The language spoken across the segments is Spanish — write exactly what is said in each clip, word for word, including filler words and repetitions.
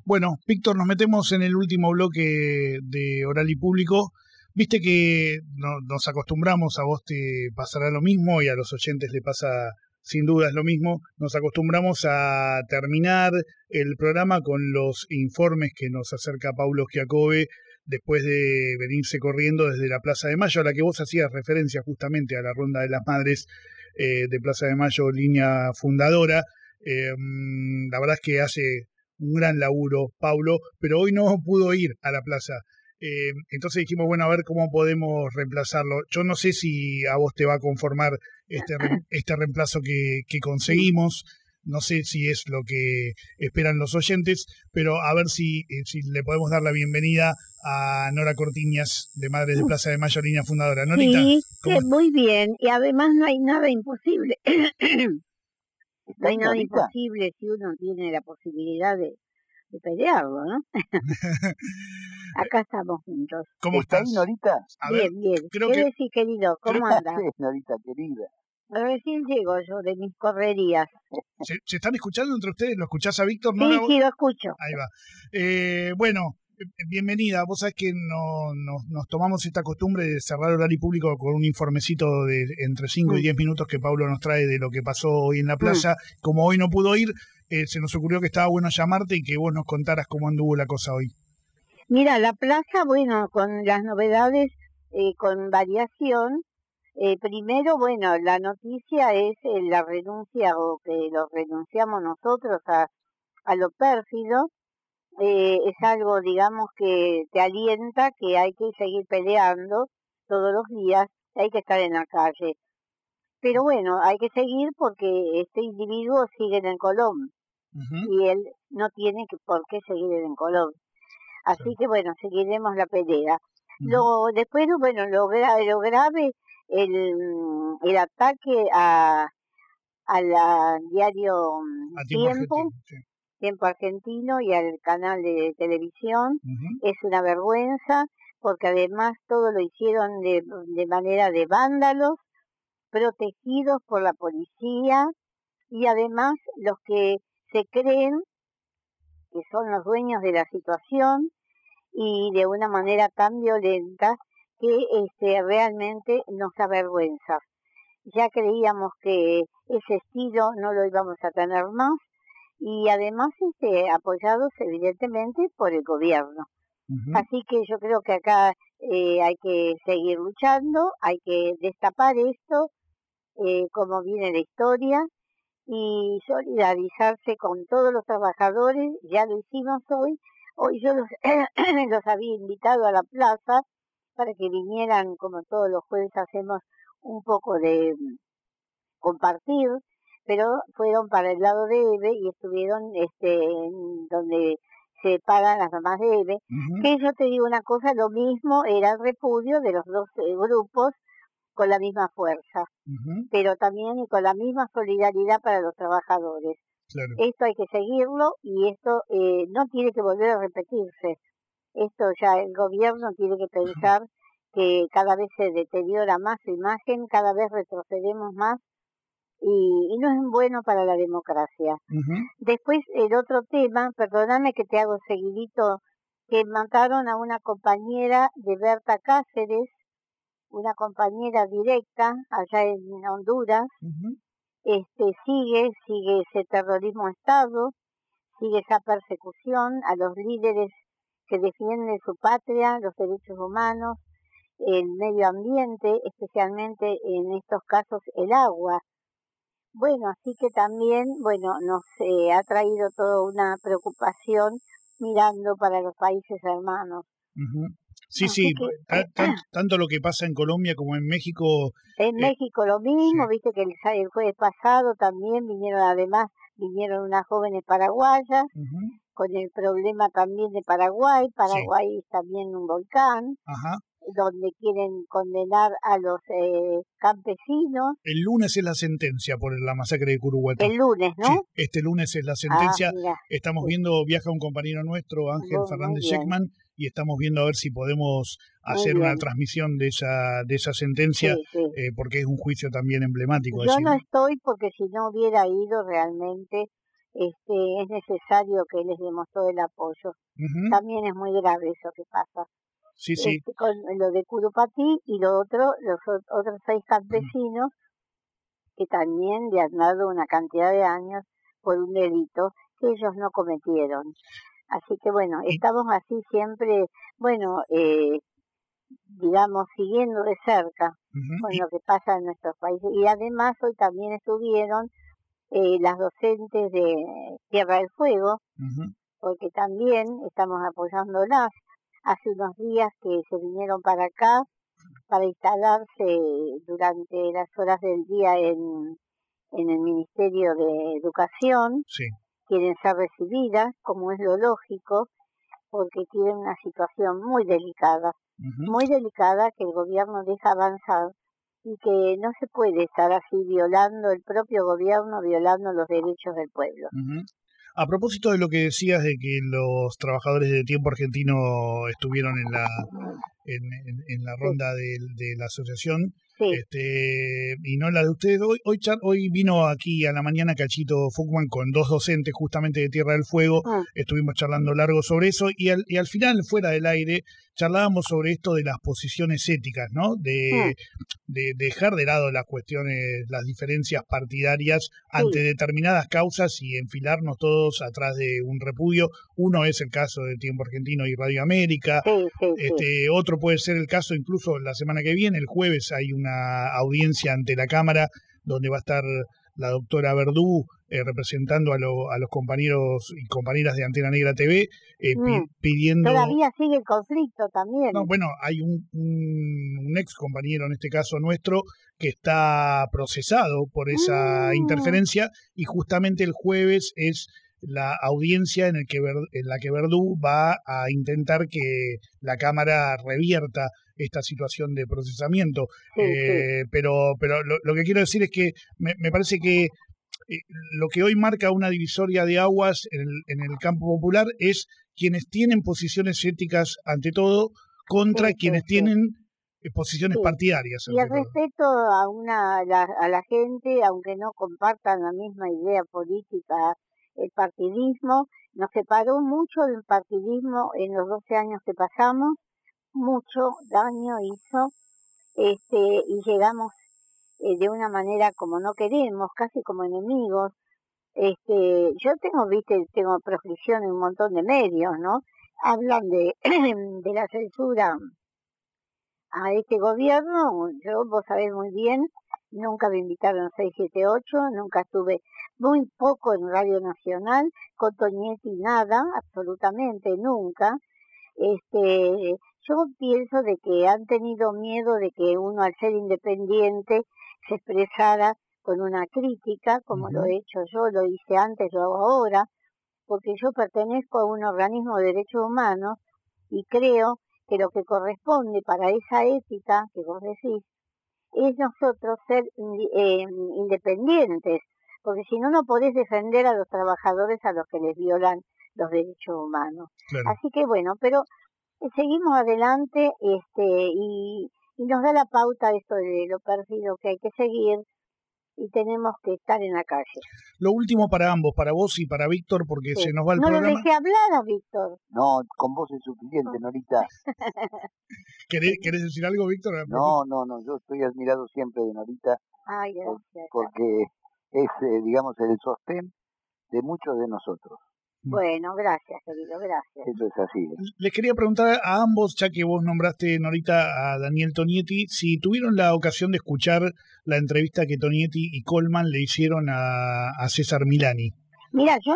Bueno, Víctor, nos metemos en el último bloque de Oral y Público. Viste que no, nos acostumbramos, a vos te pasará lo mismo y a los oyentes le pasa sin dudas lo mismo. Nos acostumbramos a terminar el programa con los informes que nos acerca Paulo Schiacove después de venirse corriendo desde la Plaza de Mayo, a la que vos hacías referencia justamente a la Ronda de las Madres eh, de Plaza de Mayo, línea fundadora. Eh, la verdad es que hace un gran laburo Paulo, pero hoy no pudo ir a la plaza. Eh, entonces dijimos, bueno, a ver cómo podemos reemplazarlo. Yo no sé si a vos te va a conformar este, este reemplazo que, que conseguimos. No sé si es lo que esperan los oyentes, pero a ver si, si le podemos dar la bienvenida a Nora Cortiñas, de Madres de Plaza de Mayo, línea fundadora. Norita, sí, ¿cómo sí, muy bien. Y además no hay nada imposible. No hay nada Norita? imposible si uno tiene la posibilidad de, de pelearlo, ¿no? Acá estamos juntos. ¿Cómo ¿Está estás? ahí, Norita? A Bien, ver, bien. creo ¿Qué que- decís, querido? ¿Cómo ¿Qué andas? haces, Norita, querida? Recién llego yo de mis correrías. ¿Se, se están escuchando entre ustedes? ¿Lo escuchás a Víctor? Sí, Nora? sí, lo escucho. Ahí va. Eh, bueno, bienvenida. Vos sabés que no, no, nos tomamos esta costumbre de cerrar Oral y Público con un informecito de entre cinco y diez minutos que Pablo nos trae de lo que pasó hoy en la plaza. Mm. Como hoy no pudo ir, eh, se nos ocurrió que estaba bueno llamarte y que vos nos contaras cómo anduvo la cosa hoy. Mira, la plaza, bueno, con las novedades, eh, con variación. Eh, primero, bueno, la noticia es eh, la renuncia, o que lo renunciamos nosotros a, a lo pérfido. Eh, es algo, digamos, que te alienta, que hay que seguir peleando todos los días, hay que estar en la calle. Pero bueno, hay que seguir porque este individuo sigue en el Colón, uh-huh. y él no tiene que, por qué seguir en el Colón. Así sí. que bueno, seguiremos la pelea. Uh-huh. Lo, después, bueno, lo, gra- lo grave, el, el ataque a, a la diario a Tiempo, Tiempo, Argentino, sí. Tiempo Argentino y al canal de televisión, uh-huh. es una vergüenza, porque además todo lo hicieron de, de manera de vándalos, protegidos por la policía, y además los que se creen que son los dueños de la situación, y de una manera tan violenta que este, realmente nos avergüenza. Ya creíamos que ese estilo no lo íbamos a tener más, y además este, apoyados evidentemente por el gobierno. Uh-huh. Así que yo creo que acá eh, hay que seguir luchando, hay que destapar esto, eh, como viene la historia, y solidarizarse con todos los trabajadores. Ya lo hicimos hoy. Hoy yo los, los había invitado a la plaza para que vinieran, como todos los jueves hacemos, un poco de compartir, pero fueron para el lado de Eve y estuvieron este en donde se pagan las mamás de Eve. Uh-huh. Que yo te digo una cosa, lo mismo era el repudio de los dos eh, grupos con la misma fuerza, uh-huh. pero también y con la misma solidaridad para los trabajadores. Claro. Esto hay que seguirlo, y esto eh, no tiene que volver a repetirse. Esto ya el gobierno tiene que pensar que cada vez se deteriora más su imagen, cada vez retrocedemos más, y, y no es bueno para la democracia. Uh-huh. Después el otro tema, perdóname que te hago seguidito, que mataron a una compañera de Berta Cáceres, una compañera directa allá en Honduras. Uh-huh. Este, sigue, sigue ese terrorismo de Estado, sigue esa persecución a los líderes que defienden su patria, los derechos humanos, el medio ambiente, especialmente en estos casos el agua. Bueno, así que también, bueno, nos eh, ha traído toda una preocupación mirando para los países hermanos. Uh-huh. Sí, así sí, que, t- t- tanto lo que pasa en Colombia como en México. En eh, México lo mismo, sí. Viste que el, el jueves pasado también vinieron, además, vinieron unas jóvenes paraguayas, uh-huh. con el problema también de Paraguay. Paraguay sí. es también un volcán, ajá. donde quieren condenar a los eh, campesinos. El lunes es la sentencia por la masacre de Curuguatí. El lunes, ¿no? Sí, este lunes es la sentencia. Ah, estamos sí. viendo, viaja un compañero nuestro, Ángel muy, Fernández Sheckman, y estamos viendo a ver si podemos hacer una transmisión de esa de esa sentencia, sí, sí. Eh, porque es un juicio también emblemático. Yo decir, no estoy, porque si no hubiera ido realmente, este, es necesario que les demos todo el apoyo. Uh-huh. También es muy grave eso que pasa. Sí, sí. Este, con lo de Curupatí y lo otro, los otros seis campesinos uh-huh. que también le han dado una cantidad de años por un delito que ellos no cometieron. Así que bueno, estamos así siempre, bueno, eh, digamos, siguiendo de cerca uh-huh. con lo que pasa en nuestros países. Y además hoy también estuvieron eh, las docentes de Tierra del Fuego, uh-huh. porque también estamos apoyándolas. Hace unos días que se vinieron para acá para instalarse durante las horas del día en, en el Ministerio de Educación. Sí. Quieren ser recibidas, como es lo lógico, porque tienen una situación muy delicada, uh-huh. muy delicada que el gobierno deja avanzar y que no se puede estar así violando, el propio gobierno violando los derechos del pueblo. Uh-huh. A propósito de lo que decías de que los trabajadores de Tiempo Argentino estuvieron en la en, en, en la ronda sí. de, de la asociación, sí. este y no la de ustedes, hoy hoy, hoy vino aquí a la mañana Cachito Fuchman con dos docentes justamente de Tierra del Fuego, ah. estuvimos charlando largo sobre eso y al, y al final, fuera del aire, charlábamos sobre esto de las posiciones éticas, ¿no? De, ah. de, de dejar de lado las cuestiones, las diferencias partidarias sí. ante determinadas causas y enfilarnos todos atrás de un repudio. Uno es el caso de Tiempo Argentino y Radio América, sí, sí, este sí. otro puede ser el caso incluso la semana que viene, el jueves hay una audiencia ante la Cámara donde va a estar la doctora Verdú eh, representando a, lo, a los compañeros y compañeras de Antena Negra T V eh, mm. pi, pidiendo... Todavía sigue el conflicto también. No, bueno, hay un, un, un ex compañero en este caso nuestro que está procesado por esa mm. interferencia y justamente el jueves es la audiencia en, el que Ver, en la que Verdú va a intentar que la Cámara revierta esta situación de procesamiento. Sí, eh, sí. Pero, pero lo, lo que quiero decir es que me, me parece que eh, lo que hoy marca una divisoria de aguas en el, en el campo popular es quienes tienen posiciones éticas ante todo contra sí, quienes sí, tienen sí. posiciones sí. partidarias. Y el todo. respeto a, una, a, la, a la gente, aunque no compartan la misma idea política, el partidismo, nos separó mucho del partidismo en los doce años que pasamos, mucho daño hizo, este y llegamos eh, de una manera como no queremos, casi como enemigos. Este, yo tengo, viste, tengo proscripción en un montón de medios, ¿no? Hablan de, de la censura a este gobierno. Yo, vos sabés muy bien, nunca me invitaron a seis siete ocho, nunca estuve muy poco en Radio Nacional, con Tonietti nada, absolutamente nunca. Este, yo pienso de que han tenido miedo de que uno al ser independiente se expresara con una crítica, como uh-huh. lo he hecho yo, lo hice antes, lo hago ahora, porque yo pertenezco a un organismo de derechos humanos y creo que lo que corresponde para esa ética que vos decís es nosotros ser eh, independientes, porque si no, no podés defender a los trabajadores a los que les violan los derechos humanos. Claro. Así que bueno, pero eh, seguimos adelante este y, y nos da la pauta esto de lo perdido que hay que seguir y tenemos que estar en la calle. Lo último para ambos, para vos y para Víctor, porque sí. se nos va el no programa. No le dejé hablar a Víctor. No, con vos es suficiente, Norita. ¿Querés, ¿Querés decir algo, Víctor? No, no, no, yo estoy admirado siempre de Norita. Ay, gracias. Porque es, eh, digamos, el sostén de muchos de nosotros. Bueno, gracias, querido, gracias. Eso es así. ¿eh? Les quería preguntar a ambos, ya que vos nombraste, Norita, a Daniel Tonietti, si tuvieron la ocasión de escuchar la entrevista que Tonietti y Colman le hicieron a, a César Milani. Mira, yo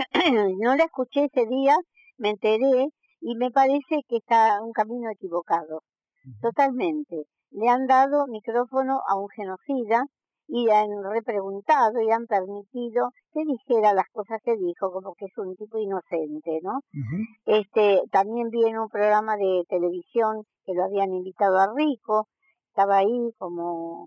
no la escuché ese día, me enteré y me parece que está un camino equivocado, uh-huh. totalmente. Le han dado micrófono a un genocida y han repreguntado y han permitido que dijera las cosas que dijo, como que es un tipo inocente, ¿no? Uh-huh. Este, también vi en un programa de televisión que lo habían invitado a Rico, estaba ahí como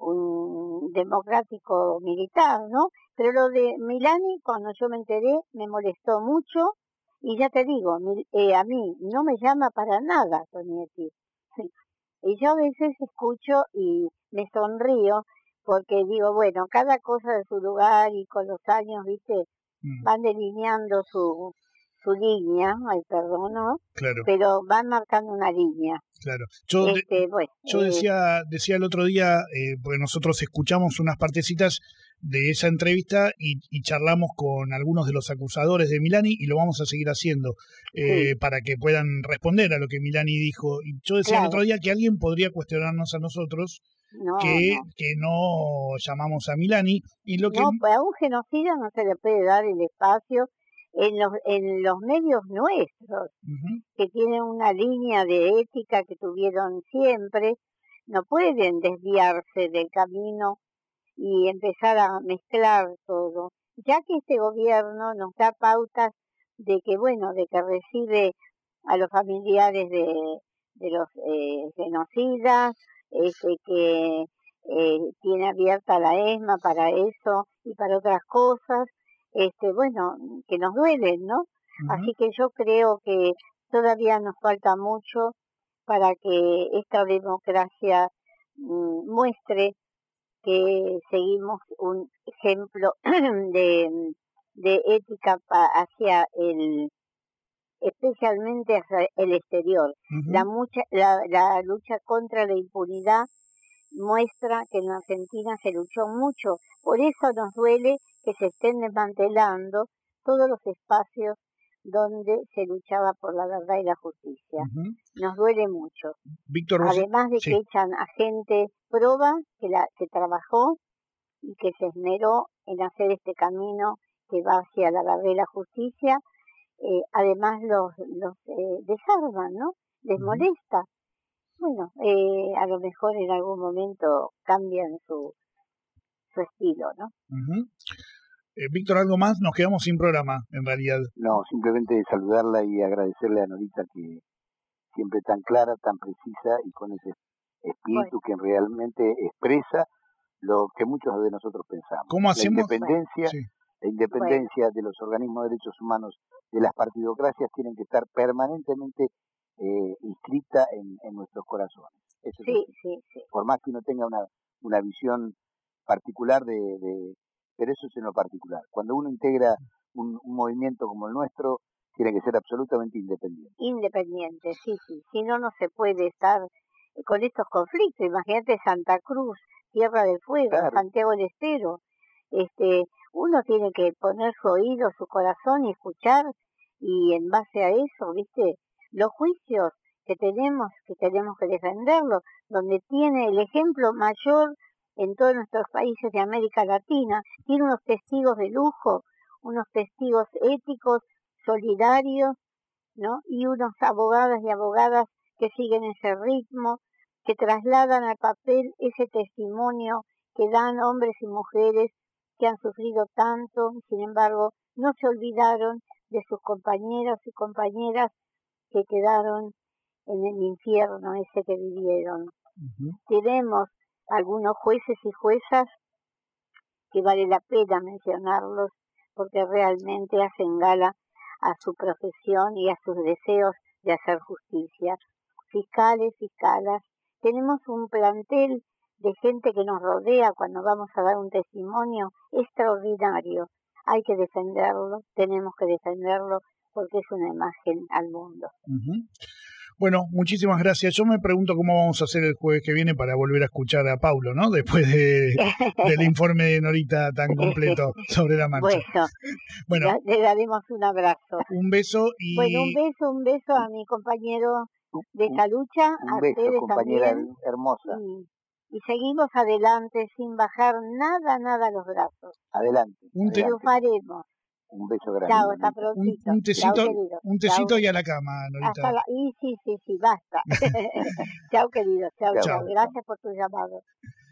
un democrático militar, ¿no? Pero lo de Milani, cuando yo me enteré, me molestó mucho y ya te digo, eh, a mí no me llama para nada Tonietti. Y yo a veces escucho y me sonrío, porque digo, bueno, cada cosa de su lugar y con los años, viste, mm. van delineando su su línea, ay, perdón, ¿no? Claro. Pero van marcando una línea. Claro. Yo, este, de, bueno, yo eh, decía decía el otro día, eh, porque nosotros escuchamos unas partecitas de esa entrevista y, y charlamos con algunos de los acusadores de Milani y lo vamos a seguir haciendo eh, sí. para que puedan responder a lo que Milani dijo. Y yo decía claro. el otro día que alguien podría cuestionarnos a nosotros no, que, no. que no llamamos a Milani. Y lo que... No, pues a un genocida no se le puede dar el espacio en los, en los medios nuestros, uh-huh. que tienen una línea de ética que tuvieron siempre, no pueden desviarse del camino y empezar a mezclar todo, ya que este gobierno nos da pautas de que, bueno, de que recibe a los familiares de, de los eh, genocidas, este, que eh, tiene abierta la ESMA para eso y para otras cosas, este, bueno, que nos duelen, ¿no? Uh-huh. Así que yo creo que todavía nos falta mucho para que esta democracia mm, muestre que seguimos un ejemplo de, de ética pa, hacia el, especialmente hacia el exterior. Uh-huh. La, mucha, la, la lucha contra la impunidad muestra que en Argentina se luchó mucho. Por eso nos duele que se estén desmantelando todos los espacios donde se luchaba por la verdad y la justicia. Uh-huh. Nos duele mucho. Víctor Además de sí. que echan a gente proba que, la, que trabajó y que se esmeró en hacer este camino que va hacia la verdad y la justicia, eh, además los, los eh, desarman, ¿no? Les uh-huh. molesta. Bueno, eh, a lo mejor en algún momento cambian su, su estilo, ¿no? Uh-huh. Eh, Víctor, ¿algo más? Nos quedamos sin programa, en realidad. No, simplemente saludarla y agradecerle a Norita que siempre tan clara, tan precisa y con ese espíritu bueno. que realmente expresa lo que muchos de nosotros pensamos. ¿Cómo hacemos? La independencia, sí. la independencia bueno. de los organismos de derechos humanos, de las partidocracias, tienen que estar permanentemente eh, inscrita en, en nuestros corazones. Eso sí, es sí, sí. Por más que uno tenga una, una visión particular de, de pero eso es en lo particular. Cuando uno integra un, un movimiento como el nuestro, tiene que ser absolutamente independiente. Independiente, sí, sí. Si no, no se puede estar con estos conflictos. Imagínate Santa Cruz, Tierra del Fuego, claro. Santiago del Estero. Este, uno tiene que poner su oído, su corazón y escuchar, y en base a eso, ¿viste? Los juicios que tenemos, que tenemos que defenderlos, donde tiene el ejemplo mayor en todos nuestros países de América Latina, tiene unos testigos de lujo, unos testigos éticos, solidarios, ¿no? Y unos abogadas y abogadas que siguen ese ritmo, que trasladan al papel ese testimonio que dan hombres y mujeres que han sufrido tanto, y sin embargo no se olvidaron de sus compañeros y compañeras que quedaron en el infierno ese que vivieron. Uh-huh. Tenemos algunos jueces y juezas que vale la pena mencionarlos porque realmente hacen gala a su profesión y a sus deseos de hacer justicia. Fiscales, fiscalas, tenemos un plantel de gente que nos rodea cuando vamos a dar un testimonio extraordinario. Hay que defenderlo, tenemos que defenderlo porque es una imagen al mundo. Uh-huh. Bueno, muchísimas gracias. Yo me pregunto cómo vamos a hacer el jueves que viene para volver a escuchar a Paulo, ¿no? Después de, del informe de Norita tan completo sobre la marcha. Bueno, bueno, le daremos un abrazo. Un beso y... Bueno, un beso, un beso a mi compañero de esta lucha, un a beso, ustedes compañera también. Hermosa. Y, y seguimos adelante sin bajar nada, nada los brazos. Adelante. Un te... Triunfaremos. Un beso grande. Chao, hasta prontito. Un, un tecito, Chao, querido. un tecito Chao. Y a la cama, Norita. Hasta la... Y sí, sí, sí, basta. Chao, querido. Chao, chao, chao. Gracias por tu llamado.